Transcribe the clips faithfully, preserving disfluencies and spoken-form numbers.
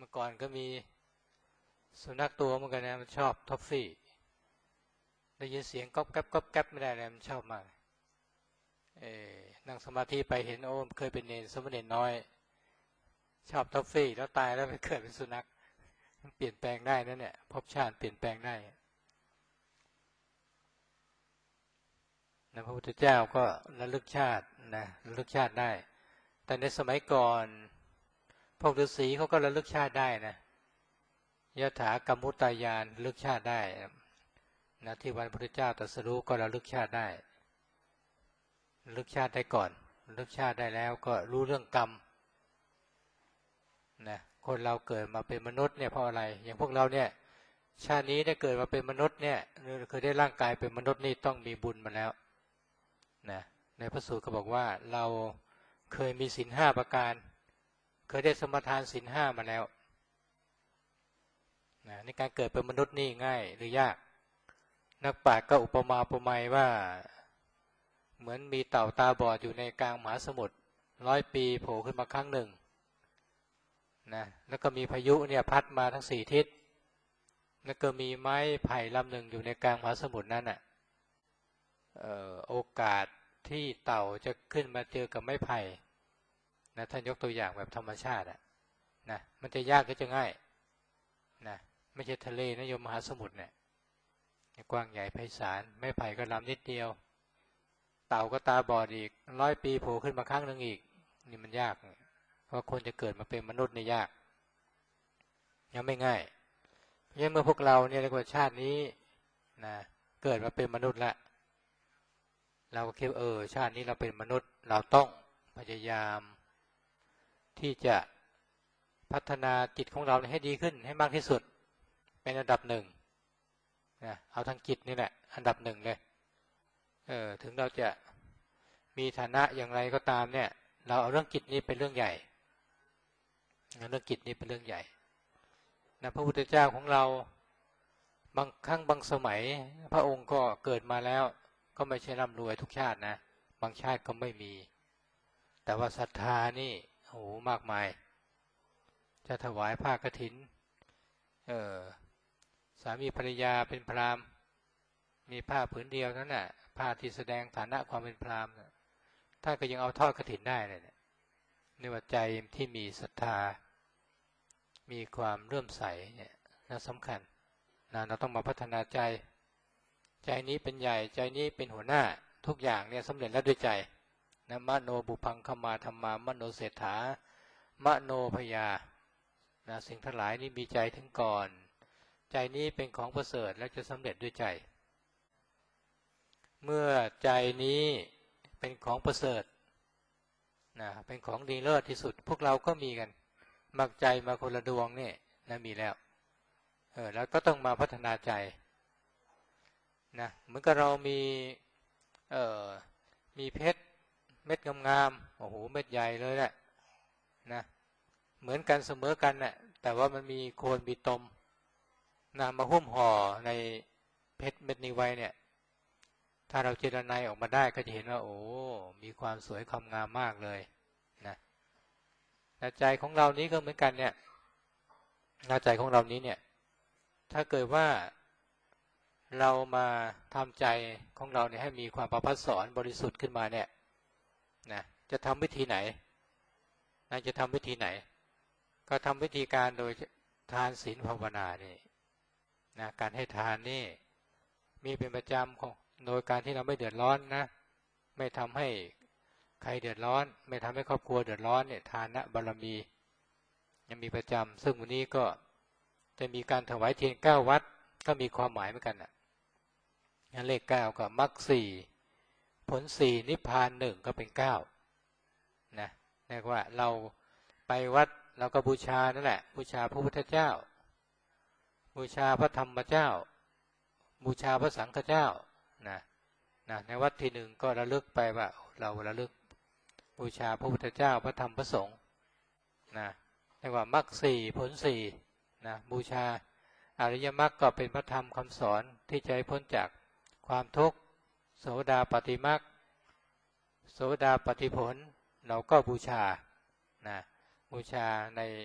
มื่อก่อนก็มีสุนัขตัวเหมือนกันนะมันชอบท็อฟฟี่ได้ยินเสียงก๊อบแก๊บก๊อบแก๊บไม่ได้เลยมันชอบมากเออนั่งสมาธิไปเห็นโอ้เคยเป็นเนรสมณเณรน้อยชอบท็อฟฟี่แล้วตายแล้วไปเกิดเป็นสุนัขมันเปลี่ยนแปลงได้นั่นเนี่ยภพชาติเปลี่ยนแปลงได้นะพระพุทธเจ้าก็ระลึกชาตินะระลึกชาติได้แต่ในสมัยก่อนพวกฤาษีเขาก็ระลึกชาติได้นะยถากรรมุตตายานระลึกชาติได้นะที่วันพระพุทธเจ้าตรัสรู้ก็ระลึกชาติได้ระลึกชาติได้ก่อนระลึกชาติได้แล้วก็รู้เรื่องกรรมนะคนเราเกิดมาเป็นมนุษย์เนี่ยเพราะอะไรอย่างพวกเราเนี่ยชาตินี้ได้เกิดมาเป็นมนุษย์เนี่ยคือได้ร่างกายเป็นมนุษย์นี่ต้องมีบุญมาแล้วนะในพระสูตรก็บอกว่าเราเคยมีศีลห้าประการเคยได้สมทานศีลห้ามาแล้วนะในการเกิดเป็นมนุษย์นี่ง่ายหรือยากนักปราชญ์ก็อุปมาอุปไมยว่าเหมือนมีเต่าตาบอดอยู่ในกลางมหาสมุทรร้อยปีโผล่ขึ้นมาครั้งหนึ่งนะแล้วก็มีพายุเนี่ยพัดมาทั้งสี่ทิศแล้วก็มีไม้ไผ่ลำหนึ่งอยู่ในกลางมหาสมุทรนั้นอ่ะเอ่อโอกาสที่เต่าจะขึ้นมาเจอกับไม้ไผ่นะท่านยกตัวอย่างแบบธรรมชาติอ่ะนะมันจะยากก็จะง่ายนะไม่ใช่ทะเลนะโยมมหาสมุทรเนี่ยกว้างใหญ่ไพศาลไม้ไผ่ก็ลำนิดเดียวเต่าก็ตาบอดอีกร้อยปีโผล่ขึ้นมาครั้งหนึ่งอีกนี่มันยากเพราะคนจะเกิดมาเป็นมนุษย์นี่ยากยังไม่ง่ายเพราะฉะนั้นเมื่อพวกเราเนี่ยเรียกว่าชาตินี้นะเกิดมาเป็นมนุษย์ละเราก็คิดเออชาตินี้เราเป็นมนุษย์เราต้องพยายามที่จะพัฒนาจิตของเราให้ดีขึ้นให้มากที่สุดเป็นอันดับหนึ่งนะเอาทั้งจิตนี่แหละอันดับหนึ่งเลยเออถึงเราจะมีฐานะอย่างไรก็ตามเนี่ยเราเอาเรื่องจิตนี้เป็นเรื่องใหญ่เรื่องจิตนี้เป็นเรื่องใหญ่นะพระพุทธเจ้าของเราบางครั้งบางสมัยพระองค์ก็เกิดมาแล้วก็ไม่ใช่ร่ำรวยทุกชาตินะบางชาติก็ไม่มีแต่ว่าศรัทธานี่โอ้โหมากมายจะถวายผ้ากฐินเออสามีภรรยาเป็นพราหมณ์มีผ้าผืนเดียวนั่นน่ะผ้าที่แสดงฐานะความเป็นพราหมณ์ท่านก็ยังเอาทอดกฐินได้เลยเนี่ยในว่าใจที่มีศรัทธามีความเลื่อมใสเนี่ยน่าสำคัญนะเราต้องมาพัฒนาใจใจนี้เป็นใหญ่ใจนี้เป็นหัวหน้าทุกอย่างเนี่ยสำเร็จแล้วด้วยใจนะมโนบุพังคมาธรรมามโนเศรษฐามโนพยานะสิ่งทั้งหลายนี้มีใจถึงก่อนใจนี้เป็นของประเสริฐและจะสำเร็จด้วยใจเมื่อใจนี้เป็นของประเสริฐนะเป็นของดีเลิศที่สุดพวกเราก็มีกันมักใจมาคนละดวงนี่นะมีแล้วเออแล้วก็ต้องมาพัฒนาใจนะเหมือนกับเรามีเอ่อมีเพชรเม็ดงามๆโอ้โหเม็ดใหญ่เลยแหละนะเหมือนกันเสมอกันน่ะแต่ว่ามันมีโคนมีตมนะมาหุ้มห่อในเพชรเม็ดนี้ไว้เนี่ยถ้าเราเจรไนออกมาได้ก็จะเห็นว่าโอ้มีความสวยความงามมากเลยนะใจของเรานี้ก็เหมือนกันเนี่ยใจของเรานี้เนี่ยถ้าเกิดว่าเรามาทำใจของเราเนี่ยให้มีความประภัสสรบริสุทธิ์ขึ้นมาเนี่ยนะจะทำวิธีไหนนะจะทำวิธีไหนก็ทำวิธีการโดยทานศีลภาวนานี่นะการให้ทานนี่มีเป็นประจำของโดยการที่เราไม่เดือดร้อนนะไม่ทำให้ใครเดือดร้อนไม่ทำให้ครอบครัวเดือดร้อนเนี่ยทานะบารมียังมีประจำซึ่งวันนี้ก็จะมีการถวายเทียนเก้าวัดก็มีความหมายเหมือนกันนะเลขเก้าก็มรรคสี่ผลสี่นิพพานหนึ่งก็เป็นเก้านะเรียกว่าเราไปวัดเราก็บูชานั่นแหละบูชาพระพุทธเจ้าบูชาพระธรรมเจ้าบูชาพระสังฆเจ้านะนะในวัดที่หนึ่งก็ระลึกไปว่าเราระลึกบูชาพระพุทธเจ้าพระธรรมพระสงฆ์นะเรียกว่ามรรคสี่ผลสี่นะบูชาอริยมรรคก็เป็นพระธรรมคำสอนที่จะให้พ้นจากความทุกข์โสดาปัตติมรรคโสดาปัตติผลเราก็บูชานะบูชาใน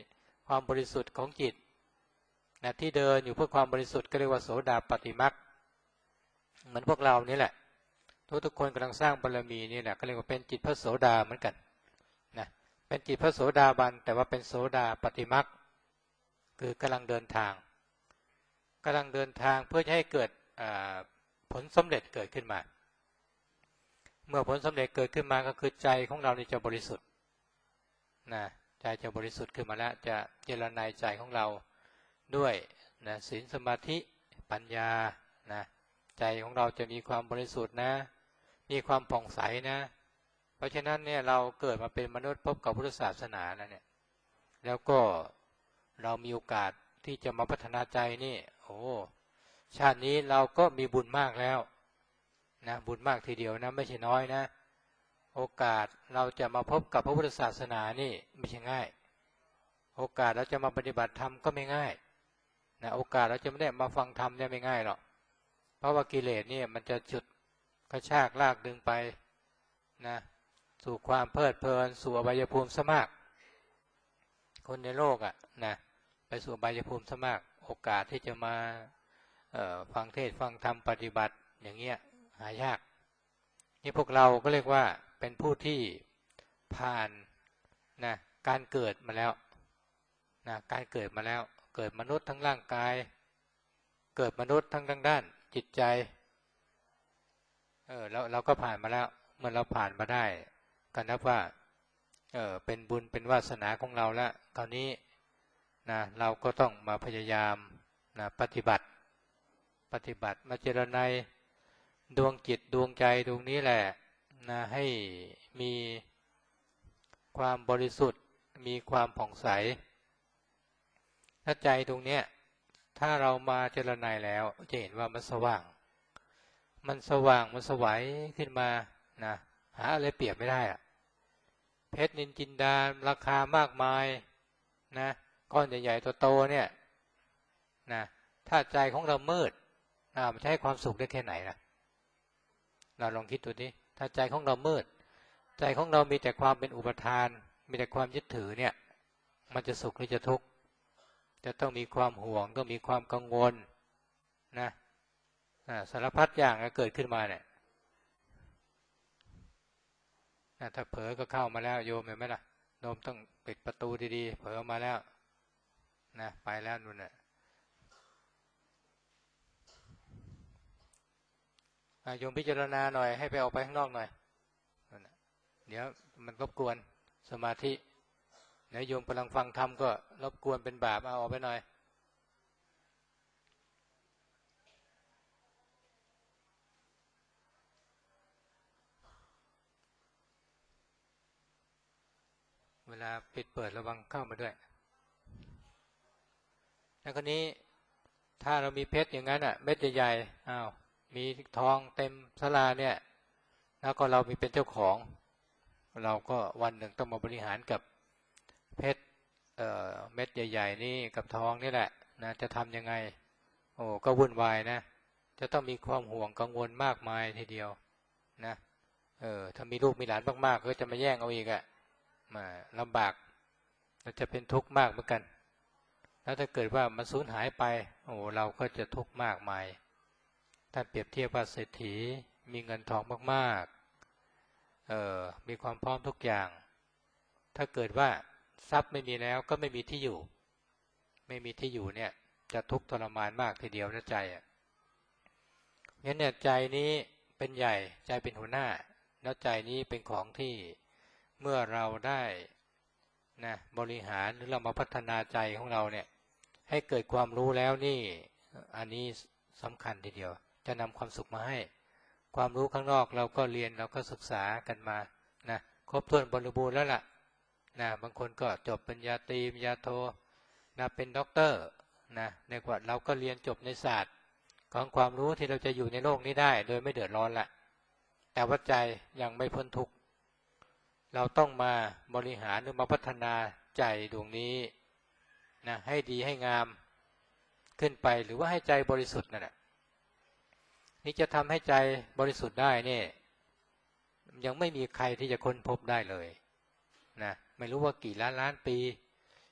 ความบริสุทธิ์ของจิตนะที่เดินอยู่เพื่อความบริสุทธิ์ก็เรียกว่าโสดาปัตติมรรคเหมือนพวกเรานี่แหละทุกทุกคนกำลังสร้างบารมีนี่แหละก็เรียกว่าเป็นจิตพระโสดาเหมือนกันนะเป็นจิตพระโสดาบันแต่ว่าเป็นโสดาปัตติมรรคคือกำลังเดินทางกำลังเดินทางเพื่อให้เกิดผลสำเร็จเกิดขึ้นมาเมื่อผลสำเร็จเกิดขึ้นมาก็คือใจของเราจะบริสุทธิ์นะใจจะบริสุทธิ์ขึ้นมาแล้วจะเจริญในใจของเราด้วยนะศีลสมาธิปัญญานะใจของเราจะมีความบริสุทธิ์นะมีความผ่องใสนะเพราะฉะนั้นเนี่ยเราเกิดมาเป็นมนุษย์พบกับพุทธศาสนาแล้วเนี่ยแล้วก็เรามีโอกาสที่จะมาพัฒนาใจนี่โอ้ชาตินี้เราก็มีบุญมากแล้วนะบุญมากทีเดียวนะไม่ใช่น้อยนะโอกาสเราจะมาพบกับพระพุทธศาสนานี่ไม่ใช่ง่ายโอกาสเราจะมาปฏิบัติธรรมก็ไม่ง่ายนะโอกาสเราจะไม่ได้มาฟังธรรมเนี่ยไม่ง่ายหรอกเพราะว่ากิเลสเนี่ยมันจะจุดกระชากลากดึงไปนะสู่ความเพลิดเพลินสู่อบายภูมิซะมากคนในโลกอ่ะนะไปสู่อบายภูมิซะมากโอกาสที่จะมาฟังเทศฟังธรรมปฏิบัติอย่างเงี้ยหายากนี่พวกเราก็เรียกว่าเป็นผู้ที่ผ่านนะการเกิดมาแล้วนะการเกิดมาแล้วเกิดมนุษย์ทั้งร่างกายเกิดมนุษย์ทั้งทางด้านจิตใจเออเราเราก็ผ่านมาแล้วเมื่อเราผ่านมาได้ก็นับว่าเออเป็นบุญเป็นวาสนาของเราแล้วคราวนี้นะเราก็ต้องมาพยายามนะปฏิบัติปฏิบัติมาเจริญในดวงจิตดวงใจดวงนี้แหละนะให้มีความบริสุทธิ์มีความผ่องใสถ้าใจตรงเนี้ยถ้าเรามาเจริญในแล้วจะเห็นว่ามันสว่างมันสว่างมันสวัยขึ้นมานะหาอะไรเปรียบไม่ได้อะเพชรนินจินดาราคามากมายนะก้อนใหญ่ๆโตๆเนี่ยนะถ้าใจของเรามืดนะมันจะให้ความสุขได้แค่ไหนล่ะเราลองคิดดูดิถ้าใจของเรามืดใจของเรามีแต่ความเป็นอุปทานมีแต่ความยึดถือเนี่ยมันจะสุขหรือจะทุกข์จะต้องมีความห่วงต้องมีความกังวลนะสารพัดอย่างก็เกิดขึ้นมาเนี่ยถ้าเผลอก็เข้ามาแล้วโยมเห็นไหมล่ะโยมต้องปิดประตูดีๆเผลอมาแล้วนะไปแล้วนู่นน่ะโยมพิจารณาหน่อยให้ไปออกไปข้างนอกหน่อยเดี๋ยวมันรบกวนสมาธิเดี๋ยวโยมกำลังฟังธรรมก็รบกวนเป็นบาปเอาออกไปหน่อยเวลาปิดเปิดระวังเข้ามาด้วยแล้วคนนี้ถ้าเรามีเพชรอย่างนั้นอ่ะเม็ดใหญ่ๆอ้าวมีทองเต็มศาลาเนี่ยแล้วก็เรามีเป็นเจ้าของเราก็วันหนึ่งต้องมาบริหารกับเพชร เอ่อ เม็ดใหญ่ๆนี่กับทองนี่แหละนะจะทำยังไงโอ้ก็วุ่นวายนะจะต้องมีความห่วงกังวลมากมายทีเดียวนะเออถ้ามีลูกมีหลานมากๆก็จะมาแย่งเอาอีกอะมาลำบากเราจะเป็นทุกข์มากเหมือนกันแล้วถ้าเกิดว่ามันสูญหายไปโอ้เราก็จะทุกข์มากมายถ้าเปรียบเทียบว่าเศรษฐีมีเงินทองมากๆเออมีความพร้อมทุกอย่างถ้าเกิดว่าทรัพย์ไม่มีแล้วก็ไม่มีที่อยู่ไม่มีที่อยู่เนี่ยจะทุกข์ทรมานมากทีเดียวนะใจอ่ะงั้นเนี่ยใจนี้เป็นใหญ่ใจเป็นหัวหน้าแล้วใจนี้เป็นของที่เมื่อเราได้นะบริหารหรือเรามาพัฒนาใจของเราเนี่ยให้เกิดความรู้แล้วนี่อันนี้สำคัญทีเดียวจะนำความสุขมาให้ความรู้ข้างนอกเราก็เรียนเราก็ศึกษากันมานะครบถ้วนบริบูรณ์แล้วล่ะนะบางคนก็จบปริญญาตรีปริญญาโทนะเป็นด็อกเตอร์นะในกว่าเราก็เรียนจบในศาสตร์ของความรู้ที่เราจะอยู่ในโลกนี้ได้โดยไม่เดือดร้อนละแต่ว่าใจยังไม่พ้นทุกข์เราต้องมาบริหารหรือมาพัฒนาใจดวงนี้นะให้ดีให้งามขึ้นไปหรือว่าให้ใจบริสุทธิ์นั่นแหละนี่จะทำให้ใจบริสุทธิ์ได้เนี่ยยังไม่มีใครที่จะค้นพบได้เลยนะไม่รู้ว่ากี่ล้านล้านปี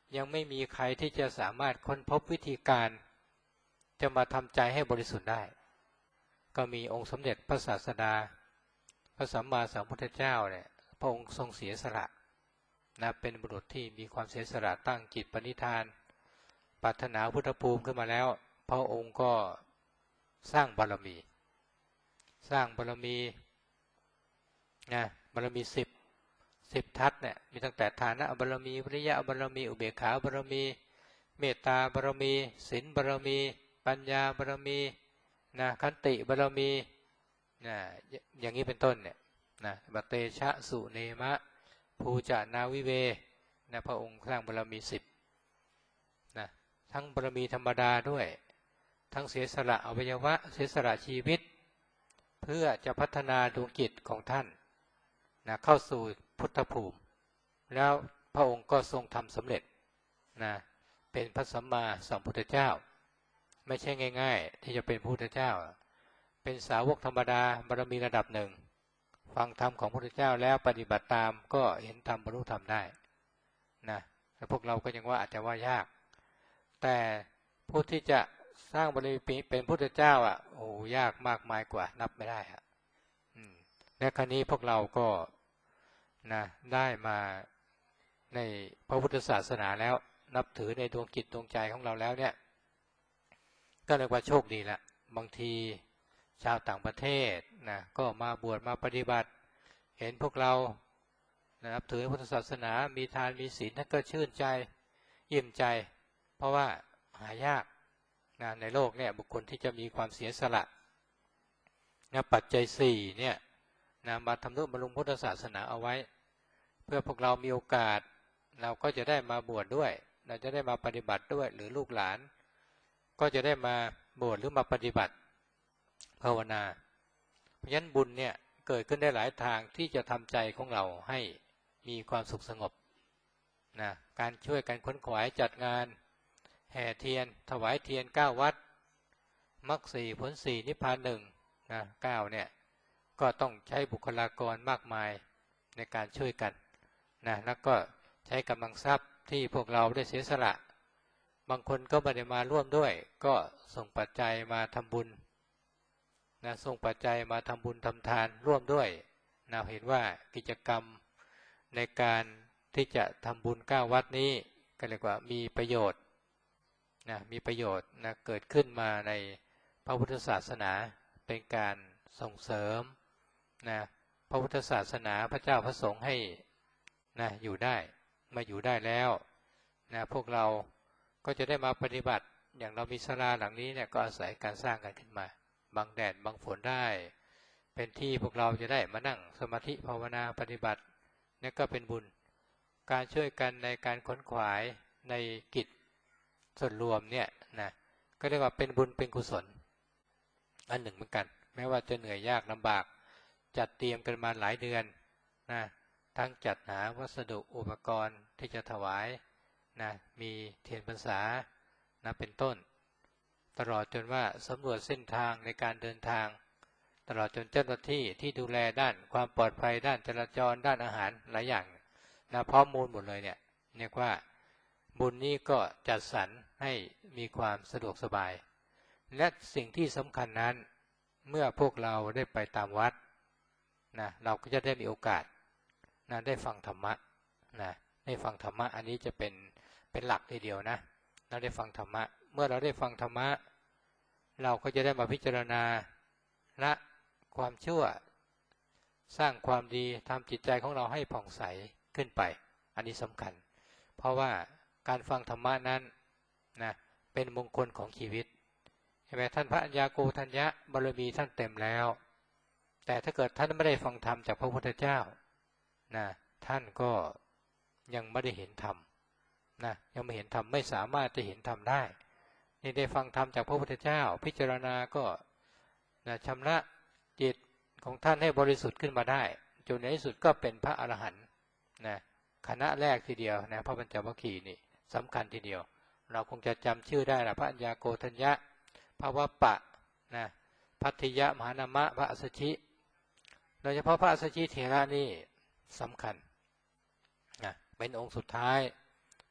ยังไม่มีใครที่จะสามารถค้นพบวิธีการจะมาทำใจให้บริสุทธิ์ได้ก็มีองค์สมเด็จพระศาสดาพระสัมมาสัมพุทธเจ้าเนี่ยพระองค์ทรงเสียสละนะเป็นบุรุษที่มีความเสียสละตั้งจิตปณิธานปรารถนาพุทธภูมิขึ้นมาแล้วพระองค์ก็สร้างบารมีสร้างบารมีนะบารมีสิบสิบทัศเนี่ยมีตั้งแต่ฐานะบารมีวิริยะบารมีอุเบกขาบารมีเมตตาบารมีศีลบารมีปัญญาบารมีนะขันติบารมีนะอย่างนี้เป็นต้นเนี่ยนะบัตเตชะสุเนมะภูจานาวิเวนะพระองค์สร้างบารมีสิบนะทั้งบารมีธรรมดาด้วยทั้งเสียสละอวัยวะเสียสละชีวิตเพื่อจะพัฒนาดวงจิตของท่านนะเข้าสู่พุทธภูมิแล้วพระองค์ก็ทรงทำสำเร็จนะเป็นพระสัมมาสัมพุทธเจ้าไม่ใช่ง่ายๆที่จะเป็นพระพุทธเจ้าเป็นสาวกธรรมดาบารมีระดับหนึ่งฟังธรรมของพระพุทธเจ้าแล้วปฏิบัติตามก็เห็นธรรมบรรลุธรรมได้นะแต่พวกเราก็ยังว่าอาจจะว่ายากแต่ผู้ที่จะสร้างบารมีเป็นพุทธเจ้าอ่ะโอ้ยากมากมายกว่านับไม่ได้อ่ะและครั้นี้พวกเราก็นะได้มาในพระพุทธศาสนาแล้วนับถือในดวงจิตดวงใจของเราแล้วเนี่ยก็เรียกว่าโชคดีละบางทีชาวต่างประเทศนะก็มาบวชมาปฏิบัติเห็นพวกเรานับถือพุทธศาสนามีทานมีศีลท่านก็ชื่นใจอิ่มใจเพราะว่าหายากนะในโลกเนี่ยบุคคลที่จะมีความเสียสละนะปัจจัยสี่เนี่ยนะมาทำนุบำรุงพุทธศาสนาเอาไว้เพื่อพวกเรามีโอกาสเราก็จะได้มาบวชดด้วยเราจะได้มาปฏิบัติด้วยหรือลูกหลานก็จะได้มาบวชหรือมาปฏิบัติภาวนาเพราะฉะนั้นบุญเนี่ยเกิดขึ้นได้หลายทางที่จะทำใจของเราให้มีความสุขสงบนะการช่วยกันค้นขวายจัดงานแห่เทียนถวายเทียนเก้าวัดมรรคสี่ผลสี่นิพพานหนึ่งนะเก้าเนี่ยก็ต้องใช้บุคลากรมากมายในการช่วยกันนะแล้วก็ใช้กำลังทรัพย์ที่พวกเราได้เสียสละบางคนก็ไม่ได้มาร่วมด้วยก็ส่งปัจจัยมาทำบุญนะส่งปัจจัยมาทำบุญทำทานร่วมด้วยนะเห็นว่ากิจกรรมในการที่จะทำบุญเก้าวัดนี้ก็เรียกว่ามีประโยชน์นะมีประโยชน์นะเกิดขึ้นมาในพระพุทธศาสนาเป็นการส่งเสริมนะพระพุทธศาสนาพระเจ้าพระสงฆ์ให้นะอยู่ได้มาอยู่ได้แล้วนะพวกเราก็จะได้มาปฏิบัติอย่างเรามีศาลาหลังนี้เนี่ยก็อาศัยการสร้างกันขึ้นมาบังแดดบังฝนได้เป็นที่พวกเราจะได้มานั่งสมาธิภาวนาปฏิบัตินี่ก็เป็นบุญการช่วยกันในการค้นขวายในกิจส่วนรวมเนี่ยนะก็เรียกว่าเป็นบุญเป็นกุศลอันหนึ่งเหมือนกันแม้ว่าจะเหนื่อยยากลำบากจัดเตรียมกันมาหลายเดือนนะทั้งจัดหาวัสดุอุปกรณ์ที่จะถวายนะมีเทียนพรรษานะเป็นต้นตลอดจนว่าสำรวจเส้นทางในการเดินทางตลอดจนเจ้าหน้าที่ที่ดูแลด้านความปลอดภัยด้านจราจรด้านอาหารหลายอย่างนะพร้อมมูลหมดเลยเนี่ยเรียกว่าบุญนี้ก็จัดสรรให้มีความสะดวกสบายและสิ่งที่สำคัญนั้นเมื่อพวกเราได้ไปตามวัดนะเราก็จะได้มีโอกาสนะได้ฟังธรรมะนะได้ฟังธรรมะอันนี้จะเป็นเป็นหลักทีเดียวนะเราได้ฟังธรรมะเมื่อเราได้ฟังธรรมะเราก็จะได้มาพิจารณาละความชั่วสร้างความดีทำจิตใจของเราให้ผ่องใสขึ้นไปอันนี้สำคัญเพราะว่าการฟังธรรมะนั้นนะเป็นมงคลของชีวิตใช่ไหมท่านพระอัญญาโกณทัญญะบารมีท่านเต็มแล้วแต่ถ้าเกิดท่านไม่ได้ฟังธรรมจากพระพุทธเจ้านะท่านก็ยังไม่ได้เห็นธรรมนะยังไม่เห็นธรรมไม่สามารถจะเห็นธรรมได้นี่ได้ฟังธรรมจากพระพุทธเจ้าพิจารณาก็นะชำระจิตของท่านให้บริสุทธิ์ขึ้นมาได้จนในที่สุดก็เป็นพระอรหันต์นะคณะแรกทีเดียวนะพระปัญจวัคคีย์นี่สำคัญทีเดียวเราคงจะจำชื่อได้ละพระอัญญาโกณทัญญะพระวัปปะนะพัทธิยะมหานามะพระอัสสชิโดยเฉพาะพระอัสสชิเถระนี่สำคัญนะเป็นองค์สุดท้าย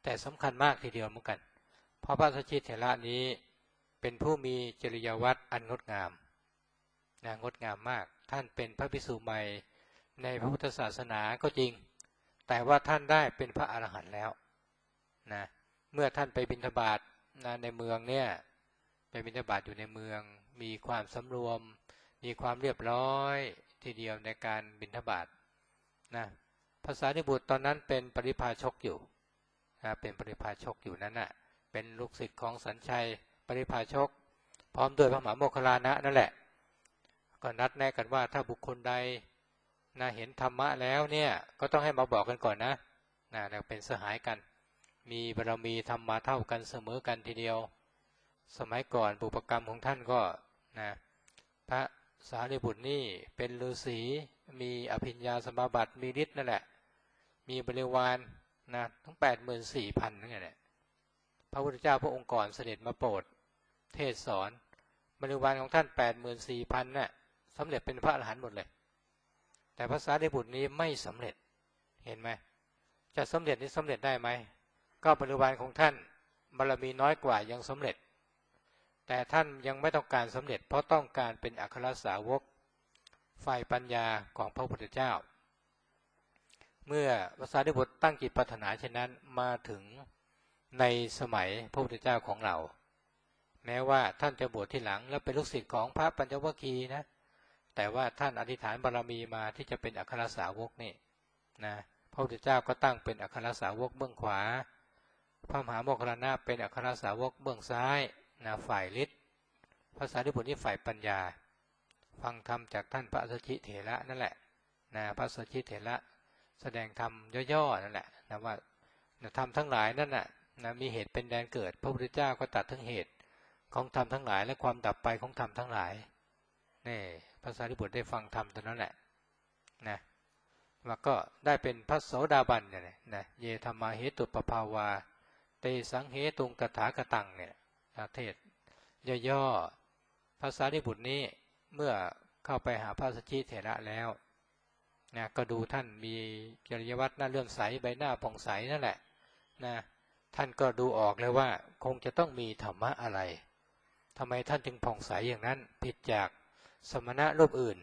แต่สำคัญมากทีเดียวเหมือนกันเพราะพระสัชชิเถระนี้เป็นผู้มีจริยวัตรอันงดงามนะงดงามมากท่านเป็นพระภิกษุใหม่ในพระพุทธศาสนาก็จริงแต่ว่าท่านได้เป็นพระอรหันต์แล้วนะเมื่อท่านไปบิณฑบาตนะในเมืองเนี่ยไปบิณฑบาตอยู่ในเมืองมีความสำรวมมีความเรียบร้อยทีเดียวในการบิณฑบาตนะภาษาดิบุตรตอนนั้นเป็นปริพาชกอยู่นะเป็นปริพาชกอยู่นั้นน่ะเป็นลูกศิษย์ของสัญชัยปริพาชกพร้อมด้วยพระมหาโมคคัลลานะนั่นแหละก็นัดแนะกันว่าถ้าบุคคลใดนะเห็นธรรมะแล้วเนี่ยก็ต้องให้มาบอกกันก่อนนะนะเป็นสหายกันมีบารมีธรรมมาเท่ากันเสมอกันทีเดียวสมัยก่อนบุพกรรมของท่านก็นะพระสารีบุตรนี่เป็นฤาษีมีอภิญญาสมาบัติมีฤทธิ์นั่นแหละมีบริวารนะทั้งแปดหมื่นสี่พันนั่นแหละพระพุทธเจ้าพระองค์ก่อนเสด็จมาโปรดเทศสอนบริวารของท่านแปดหมื่นสี่พันน่ะสำเร็จเป็นพระอรหันต์หมดเลยแต่พระสารีบุตรนี้ไม่สำเร็จเห็นไหมจะสำเร็จนี้สำเร็จได้ไหมก็บริวารของท่านบารมีน้อยกว่ายังสำเร็จแต่ท่านยังไม่ต้องการสำเร็จเพราะต้องการเป็นอัครสาวกฝ่ายปัญญาของพระพุทธเจ้าเมื่อพระสารีบุตรตั้งจิตปรารถนาเช่นนั้นมาถึงในสมัยพระพุทธเจ้าของเราแม้ว่าท่านจะบวชที่หลังและเป็นลูกศิษย์ของพระปัญจวัคคีย์นะแต่ว่าท่านอธิษฐานบารมีมาที่จะเป็นอัครสาวกนี่นะพระพุทธเจ้าก็ตั้งเป็นอัครสาวกเบื้องขวาพระมหาโมคคัลลานะเป็นอัครสาวกเบื้องซ้ายนะฝ่ายฤทธิ์พระสารีบุตรนี่ฝ่ายปัญญาฟังธรรมจากท่านพระสัชชิเถระนั่นแหละนะพระสัชชิเถระแสดงธรรมย่อๆนั่นแหละนะว่าธรรมทั้งหลายนั่นน่ะนะมีเหตุเป็นแดนเกิดพระพุทธเจ้าก็ตัดทั้งเหตุของธรรมทั้งหลายและความดับไปของธรรมทั้งหลายนี่พระสารีบุตรได้ฟังธรรมตรงนั้นแหละนะว่าก็ได้เป็นพระโสดาบันเนี่ยนะเยธรรมาเหตุปภาวาเตสังเหตุงตถาคตังเนี่ยเทศย่อๆพระสารีบุตรนี้เมื่อเข้าไปหาพระสัชชิเถระแล้วนะก็ดูท่านมีจริยวัตรหน้าเลื่อมใสใบหน้าผ่องใสนั่นแหละนะท่านก็ดูออกเลยว่าคงจะต้องมีธรรมะอะไรทำไมท่านจึงผ่องใสอย่างนั้นผิดจากสมณะรูปอื่น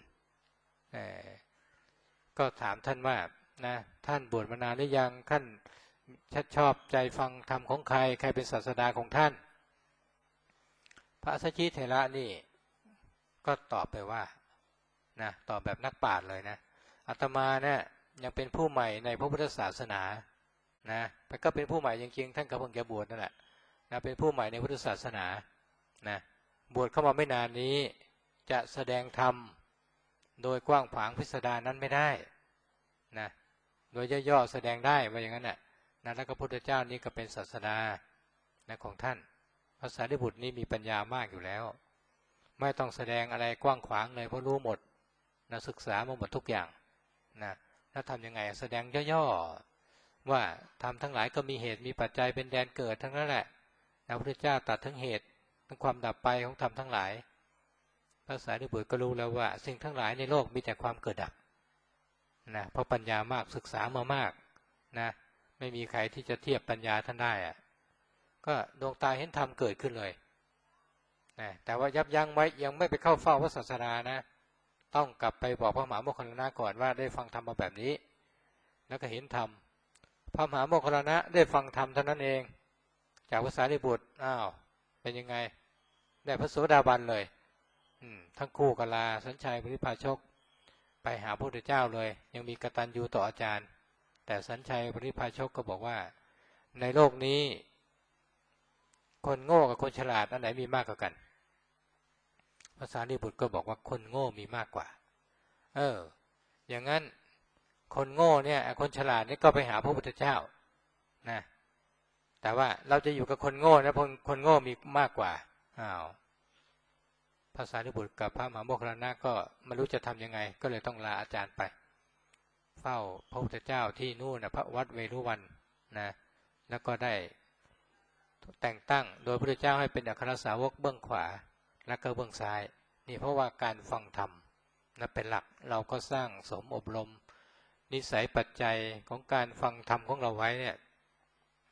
ก็ถามท่านว่านะท่านบวชมานานหรือยังท่านชอบใจฟังธรรมของใครใครเป็นศาสดาของท่านพระสัชชิเถระนี่ก็ตอบไปว่านะตอบแบบนักปราชญ์เลยนะอาตมาเนี่ยยังเป็นผู้ใหม่ในพระพุทธศาสนานะแต่ก็เป็นผู้ใหม่จริงๆท่านก็เพิ่งจะบวชนั่นแหละนะเป็นผู้ใหม่ในพุทธศาสนานะบวชเข้ามาไม่นานนี้จะแสดงธรรมโดยกว้างขวางพิสดารนั้นไม่ได้นะโดยย่อๆแสดงได้ว่าอย่างนั้นน่ะนะแล้วก็พระพุทธเจ้านี่ก็เป็นศาสดานะของท่านพระสารีบุตรนี่มีปัญญามากอยู่แล้วไม่ต้องแสดงอะไรกว้างขวางเลยเพราะรู้หมดนะศึกษามาหมดทุกอย่างนะแล้วทำยังไงแสดงย่อๆว่าธรรมทั้งหลายก็มีเหตุมีปัจจัยเป็นแดนเกิดทั้งนั้นแหละพระพุทธเจ้าตัดทั้งเหตุทั้งความดับไปของธรรมทั้งหลายพระสารีบุตรก็รู้แล้วว่าสิ่งทั้งหลายในโลกมีแต่ความเกิดดับนะเพราะปัญญามากศึกษามามากนะไม่มีใครที่จะเทียบปัญญาท่านได้อะก็ดวงตาเห็นธรรมเกิดขึ้นเลยนะแต่ว่ายับยั้งไว้ยังไม่ไปเข้าเฝ้าพระศาสดานะต้องกลับไปบอกพระมหาโมคคัลลานะก่อนว่าได้ฟังธรรมมาแบบนี้แล้วก็เห็นธรรมพระมหาโมคคัลลานะได้ฟังธรรมเท่านั้นเองจากพระสารีบุตรอ้าวเป็นยังไงได้พระโสดาบันเลยทั้งคู่กลาสัญชัยปริพาชกไปหาพระพุทธเจ้าเลยยังมีกตัญญูต่ออาจารย์แต่สัญชัยปริพาชกก็บอกว่าในโลกนี้คนโง่กับคนฉลาดอันไหนมีมากกว่ากันพระสารีบุตรก็บอกว่าคนโง่มีมากกว่าเอออย่างนั้นคนโง่เนี่ยคนฉลาดนี่ก็ไปหาพระพุทธเจ้านะแต่ว่าเราจะอยู่กับคนโง่นะคนคนโง่มีมากกว่าอ้าวพระสารีบุตรกับพระมหาโมคคัลลานะก็ไม่รู้จะทำยังไงก็เลยต้องลาอาจารย์ไปเฝ้าพระพุทธเจ้าที่นู่นนะพระวัดเวรุวันนะแล้วก็ได้แต่งตั้งโดยพระพุทธเจ้าให้เป็นอัครสาวกเบื้องขวาและก็เบื้องซ้ายนี่เพราะว่าการฟังธรรมนะเป็นหลักเราก็สร้างสมอบรมนิสัยปัจจัยของการฟังธรรมของเราไว้เนี่ย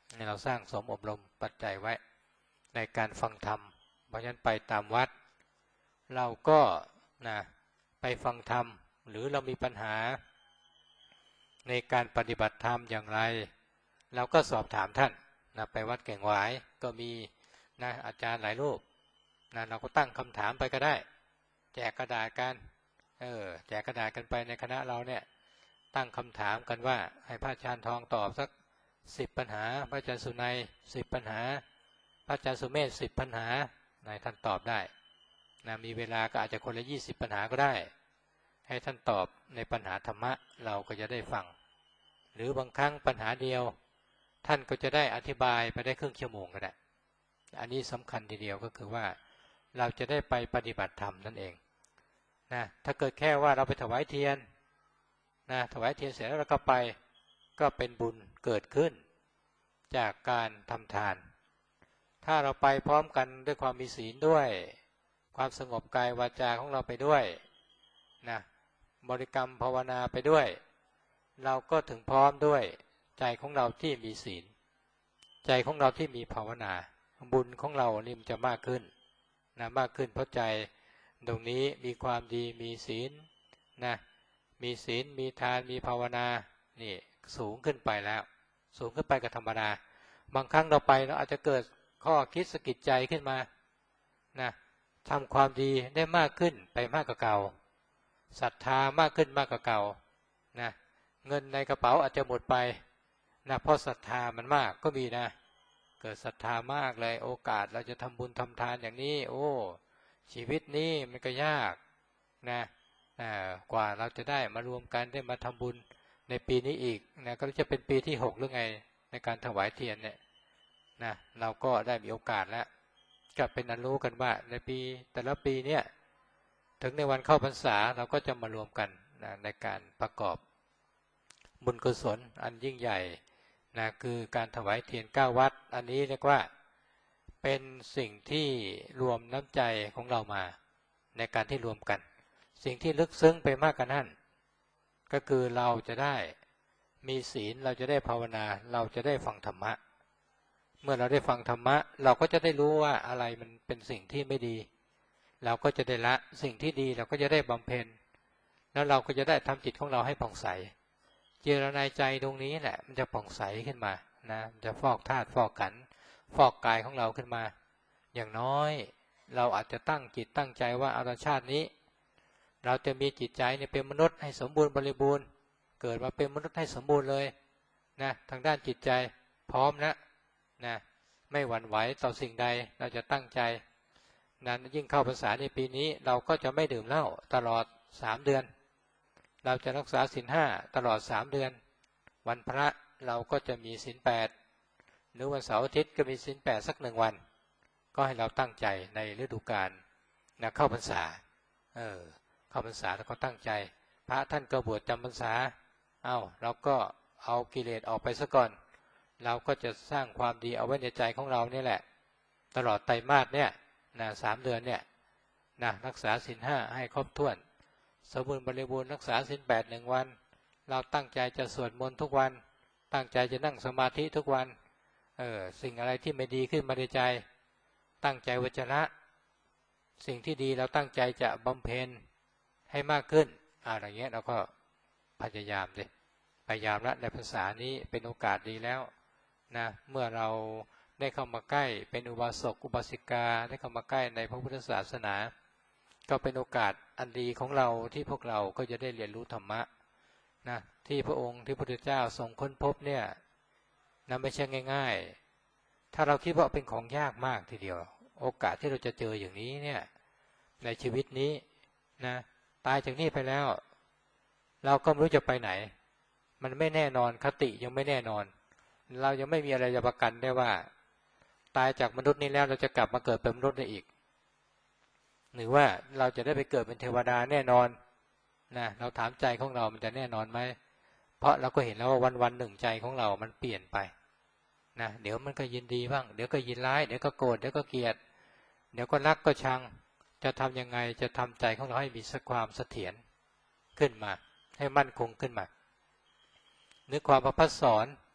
เราสร้างสมอบรมปัจจัยไว้ในการฟังธรรมเพราะฉะนั้นไปตามวัดเราก็นะไปฟังธรรมหรือเรามีปัญหาในการปฏิบัติธรรมอย่างไรเราก็สอบถามท่านนะไปวัดแก่งหวายก็มีนะอาจารย์หลายรูปนะเราก็ตั้งคำถามไปก็ได้แจกกระดาษกันเออแจกกระดาษกันไปในคณะเราเนี่ยตั้งคำถามกันว่าให้พระอาจารย์ทองตอบสักสิบปัญหาพระอาจารย์สุนัยสิบปัญหาพระอาจารย์สุเมธสิบปัญหานายท่านตอบได้นะมีเวลาก็อาจจะคนละยี่สิบปัญหาก็ได้ให้ท่านตอบในปัญหาธรรมะเราก็จะได้ฟังหรือบางครั้งปัญหาเดียวท่านก็จะได้อธิบายไปได้ครึ่งชั่วโมงก็ได้อันนี้สำคัญทีเดียวก็คือว่าเราจะได้ไปปฏิบัติธรรมนั่นเองนะถ้าเกิดแค่ว่าเราไปถวายเทียนนะถวายเทียนเสร็จแล้วเราก็ไปก็เป็นบุญเกิดขึ้นจากการทำทานถ้าเราไปพร้อมกันด้วยความมีศีลด้วยความสงบกายวาจาของเราไปด้วยนะบริกรรมภาวนาไปด้วยเราก็ถึงพร้อมด้วยใจของเราที่มีศีลใจของเราที่มีภาวนาบุญของเรานี่มันจะมากขึ้นนะมากขึ้นเพราะใจตรงนี้มีความดีมีศีลนะมีศีลมีทานมีภาวนานี่สูงขึ้นไปแล้วสูงขึ้นไปกับธรรมดาบางครั้งเราไปเราอาจจะเกิดข้อคิดสะกิดใจขึ้นมานะทำความดีได้มากขึ้นไปมากกว่าเก่าศรัทธามากขึ้นมากกว่าเก่านะเงินในกระเป๋าอาจจะหมดไปนะเพราะศรัทธามันมากก็มีนะเกิดศรัทธามากเลยโอกาสเราจะทำบุญทำทานอย่างนี้โอ้ชีวิตนี้มันก็ยากนะกว่าเราจะได้มารวมกันได้มาทำบุญในปีนี้อีกนะก็จะเป็นปีที่หกหรือไงในการถวายเทียนเนี่ยนะเราก็ได้มีโอกาสแล้วก็เป็นอันรู้กันว่าในปีแต่ละปีเนี่ยถึงในวันเข้าพรรษาเราก็จะมารวมกันนะในการประกอบบุญกุศลอันยิ่งใหญ่นะคือการถวายเทียนเก้าวัดอันนี้เรียกว่าเป็นสิ่งที่รวมน้ำใจของเรามาในการที่รวมกันสิ่งที่ลึกซึ้งไปมากกว่านั้นก็คือเราจะได้มีศีลเราจะได้ภาวนาเราจะได้ฟังธรรมะเมื่อเราได้ฟังธรรมะเราก็จะได้รู้ว่าอะไรมันเป็นสิ่งที่ไม่ดีเราก็จะได้ละสิ่งที่ดีเราก็จะได้บำเพ็ญแล้วเราก็จะได้ทำจิตของเราให้ผ่องใสเจรนายใจตรงนี้แหละมันจะผ่องใสขึ้นมานะจะฟอกธาตุฟอกขันธ์ฟอกกายของเราขึ้นมาอย่างน้อยเราอาจจะตั้งจิตตั้งใจว่าอาชาตินี้เราจะมีจิตใจเนี่ยเป็นมนุษย์ให้สมบูรณ์บริบูรณ์เกิดมาเป็นมนุษย์ให้สมบูรณ์เลยนะทางด้านจิตใจพร้อมแล้วนะไม่หวั่นไหวต่อสิ่งใดเราจะตั้งใจนั้นยิ่งเข้าพรรษาในปีนี้เราก็จะไม่ดื่มเหล้าตลอดสามเดือนเราจะรักษาศีลห้าตลอดสามเดือนวันพระเราก็จะมีศีลแปดหรือวันเสาร์อาทิตย์ก็มีศีลแปดสักหนึ่งวันก็ให้เราตั้งใจในฤดูกาลนะเข้าพรรษาเออเข้าพรรษาแล้วก็ตั้งใจพระท่านก็บวชจำพรรษาเอ้าเราก็เอากิเลสออกไปซะก่อนเราก็จะสร้างความดีเอาไว้ในใจของเรานี่แหละตลอดไตรมาสเนี่ยนะสามเดือนเนี่ยนะรักษาศีลห้าให้ครบถ้วนสมบูรณ์บริบูรณ์รักษาศีลแปดหนึ่งวันเราตั้งใจจะสวดมนต์ทุกวันตั้งใจจะนั่งสมาธิทุกวันเออสิ่งอะไรที่ไม่ดีขึ้นมาในใจตั้งใจว่าจะละสิ่งที่ดีเราตั้งใจจะบำเพ็ญให้มากขึ้นอะไรเงี้ยเราก็พยายามดิพยายามละในภาษานี้เป็นโอกาสดีแล้วนะเมื่อเราได้เข้ามาใกล้เป็นอุบาสกอุบาสิกาได้เข้ามาใกล้ในพระพุทธศาสนาก็เป็นโอกาสอันดีของเราที่พวกเราก็จะได้เรียนรู้ธรรมะนะที่พระองค์ที่พระพุทธเจ้าทรงค้นพบเนี่ยนะไม่ใช่ง่ายๆถ้าเราคิดว่าเป็นของยากมากทีเดียวโอกาสที่เราจะเจออย่างนี้เนี่ยในชีวิตนี้นะตายจากนี้ไปแล้วเราก็ไม่รู้จะไปไหนมันไม่แน่นอนคติยังไม่แน่นอนเรายังไม่มีอะไรจะประกันได้ว่าตายจากมนุษย์นี้แล้วเราจะกลับมาเกิดเป็นมนุษย์ได้อีกหรือว่าเราจะได้ไปเกิดเป็นเทวดาแน่นอนนะเราถามใจของเรามันจะแน่นอนไหมเพราะเราก็เห็นแล้วว่าวันวันหนึ่งใจของเรามันเปลี่ยนไปนะเดี๋ยวมันก็ยินดีบ้างเดี๋ยวก็ยินร้ายเดี๋ยวก็โกรธเดี๋ยวก็เกลียดเดี๋ยวก็รักก็ชังจะทำยังไงจะทำใจของเราให้มีสักความเสถียรขึ้นมาให้มั่นคงขึ้นมานึกความประพัดสอน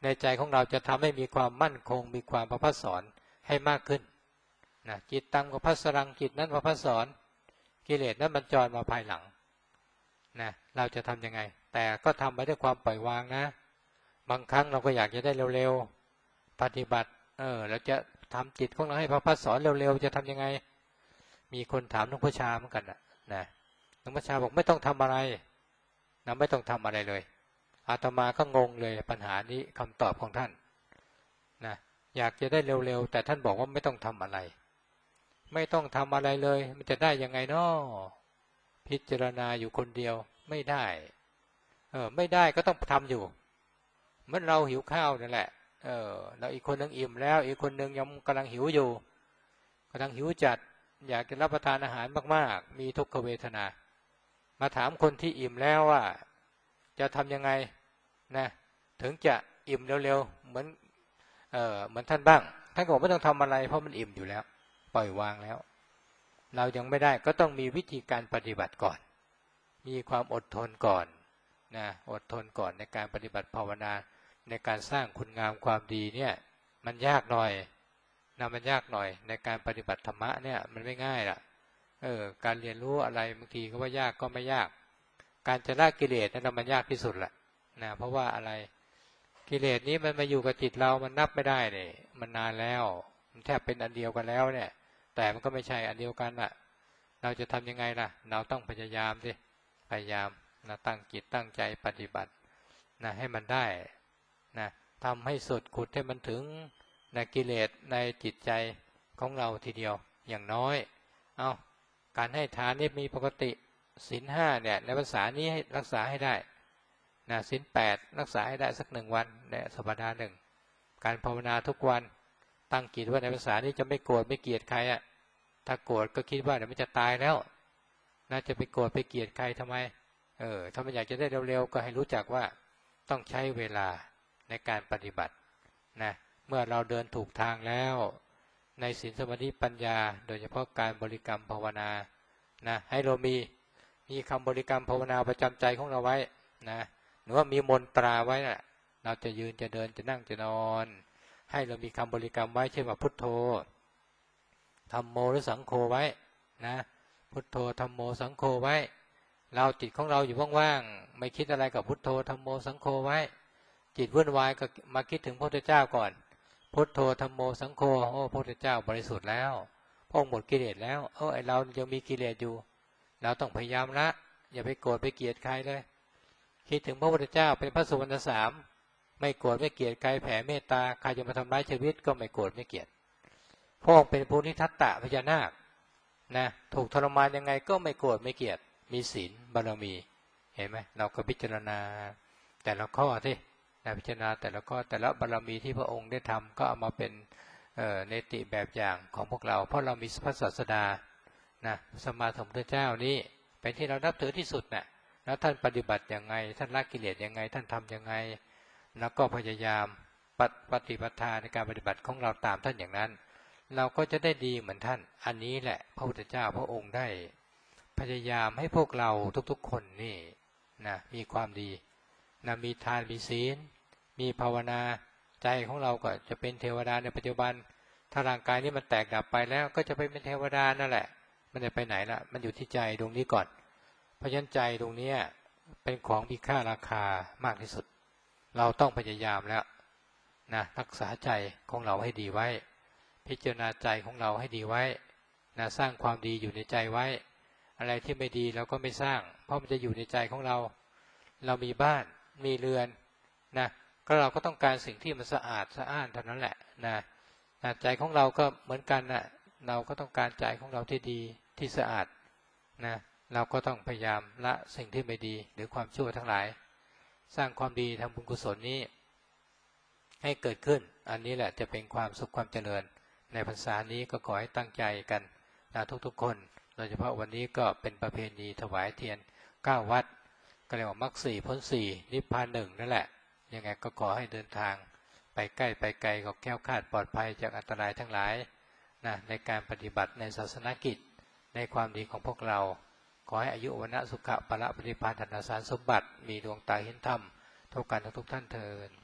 ในใจของเราจะทำให้มีความมั่นคงมีความประภัสสรให้มากขึ้นนะจิตตังประภัสสรังจิตนั้นประภัสสรกิเลสนั้นมันจรมาภายหลังนะเราจะทำยังไงแต่ก็ทำไปด้วยความปล่อยวางนะบางครั้งเราก็อยากจะได้เร็วๆปฏิบัติเออเราจะทำจิตของเราให้ประภัสสรเร็วๆจะทำยังไงมีคนถามหลวงพ่อชาเหมือนกันนะนะหลวงพ่อชาบอกไม่ต้องทำอะไรนะไม่ต้องทำอะไรเลยอาตมาก็งงเลยปัญหานี้คำตอบของท่านนะอยากจะได้เร็วๆแต่ท่านบอกว่าไม่ต้องทำอะไรไม่ต้องทำอะไรเลยมันจะได้ยังไงเนาะพิจารณาอยู่คนเดียวไม่ได้เออไม่ได้ก็ต้องทำอยู่เมื่อเราหิวข้าวนั่นแหละเออเราอีกคนนึงอิ่มแล้วอีกคนนึงยังกำลังหิวอยู่กำลังหิวจัดอยากจะรับประทานอาหารมากๆมีทุกขเวทนามาถามคนที่อิ่มแล้วว่าจะทำยังไงนะถึงจะอิ่มเร็วๆเหมือนเออเหมือนท่านบ้างท่านก็บอกไม่ต้องทำอะไรเพราะมันอิ่มอยู่แล้วปล่อยวางแล้วเรายังไม่ได้ก็ต้องมีวิธีการปฏิบัติก่อนมีความอดทนก่อนนะอดทนก่อนในการปฏิบัติภาวนาในการสร้างคุณงามความดีเนี่ยมันยากหน่อยนะมันยากหน่อยในการปฏิบัติธรรมะเนี่ยมันไม่ง่ายล่ะเออการเรียนรู้อะไรบางทีก็ว่ายากก็ไม่ยากการจะละกิเลสนั่นมันยากที่สุดแหละนะเพราะว่าอะไรกิเลสนี้มันมาอยู่กับจิตเรามันนับไม่ได้เนี่ยมันนานแล้วมันแทบเป็นอันเดียวกันแล้วเนี่ยแต่มันก็ไม่ใช่อันเดียวกันล่ะเราจะทำยังไงล่ะเราต้องพยายามสิพยายามนะตั้งจิตตั้งใจปฏิบัตินะให้มันได้นะทำให้สุดขุดให้มันถึงนะกิเลสในจิตใจของเราทีเดียวอย่างน้อยเอาการให้ทานนี่มีปกติศีลห้าเนี่ยในภาษานี้ให้รักษาให้ได้นะศีลแปดรักษาให้ได้สักหนึ่งวันในสัปดาห์หนึ่งการภาวนาทุกวันตั้งจิตว่าในภาษานี้จะไม่โกรธไม่เกลียดใครอ่ะถ้าโกรธก็คิดว่าเดี๋ยวมันจะตายแล้วน่าจะไปโกรธไปเกลียดใครทำไมเออถ้ามันอยากจะได้เร็วๆก็ให้รู้จักว่าต้องใช้เวลาในการปฏิบัตินะเมื่อเราเดินถูกทางแล้วในศีลสมาธิปัญญาโดยเฉพาะการบริกรรมภาวนานะให้เรามีมีคำบริกรรมภาวนาประจำใจของเราไว้นะหรือว่ามีมนตราไว้นะเราจะยืนจะเดินจะนั่งจะนอนให้เรามีคำบริกรรมไว้เช่นว่าพุทโธธัมโมหรือสังโฆไว้นะพุทโธธัมโมสังโฆไว้เราจิตของเราอยู่ว่างๆไม่คิดอะไรกับพุทโธธัมโมสังโฆไว้จิตวุ่นวายก็มาคิดถึงพระพุทธเจ้าก่อนพุทโธธัมโมสังโฆโอ้พระพุทธเจ้าบริสุทธิ์แล้วพระองค์หมดกิเลสแล้วเออไอเรายังมีกิเลสอยู่เราต้องพยายามละอย่าไปโกรธไปเกลียดใครเลยคิดถึงพระพุทธเจ้าเป็นพระสุวรรณสามไม่โกรธไม่เกลียดใครแผ่เมตตาใครจะมาทำร้ายชีวิตก็ไม่โกรธไม่เกลียดพระองค์เป็นภูริทัตตะพญานาคนะถูกทรมานยังไงก็ไม่โกรธไม่เกลียดมีศีลบารมีเห็นไหมเราก็พิจารณาแต่ละข้อที่นะพิจารณาแต่ละข้อแต่ละบารมีที่พระองค์ได้ทำก็เอามาเป็นเนติแบบอย่างของพวกเราเพราะเรามีพระศาสดานะสมมาสัมพุทธเจ้านี้เป็นที่เรานับถือที่สุดนะ่ะแล้วท่านปฏิบัติอย่างไงท่านละกิเลสยังไงท่านทำยังไงแล้วก็พยายามปฏิบัติธรรมในการปฏิบัติของเราตามท่านอย่างนั้นเราก็จะได้ดีเหมือนท่านอันนี้แหละพระพุทธเจ้าพระองค์ได้พยายามให้พวกเราทุกๆคนนี่นะมีความดีนะมีทานมีศีลมีภาวนาใจของเราก็จะเป็นเทวดาในปัจจุบันถ้าร่างกายนี้มันแตกดับไปแล้วก็จะไปเป็นเทวดานั่นแหละมันจะไปไหนล่ะมันอยู่ที่ใจตรงนี้ก่อนเพราะฉะนั้นใจตรงนี้เป็นของมีค่าราคามากที่สุดเราต้องพยายามแล้วนะรักษาใจของเราให้ดีไว้พิจารณาใจของเราให้ดีไว้นะสร้างความดีอยู่ในใจไว้อะไรที่ไม่ดีเราก็ไม่สร้างเพราะมันจะอยู่ในใจของเราเรามีบ้านมีเรือนนะก็เราก็ต้องการสิ่งที่มันสะอาดสะอ้านเท่านั้นแหละนะนะใจของเราก็เหมือนกันนะเราก็ต้องการใจของเราที่ดีที่สะอาดนะเราก็ต้องพยายามละสิ่งที่ไม่ดีหรือความชั่วทั้งหลายสร้างความดีทำบุญกุศลนี้ให้เกิดขึ้นอันนี้แหละจะเป็นความสุขความเจริญในพรรษานี้ก็ขอให้ตั้งใจกันนะทุกๆคนโดยเฉพาะวันนี้ก็เป็นประเพณีถวายเทียนเก้าวัดก็เรียกว่ามรรคสี่พ้นสี่นิพพานหนึ่งนั่นแหละยังไงก็ขอให้เดินทางไปใกล้ไปไกลก็แคล้วคลาดปลอดภัยจากอันตรายทั้งหลายนะในการปฏิบัติในศาสนกิจในความดีของพวกเราขอให้อายุวนะสุขะพละปฏิภาณธนสารสมบัติมีดวงตาเห็นธรรมทุกการทุกท่านเทอญ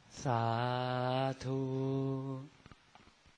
สาธุ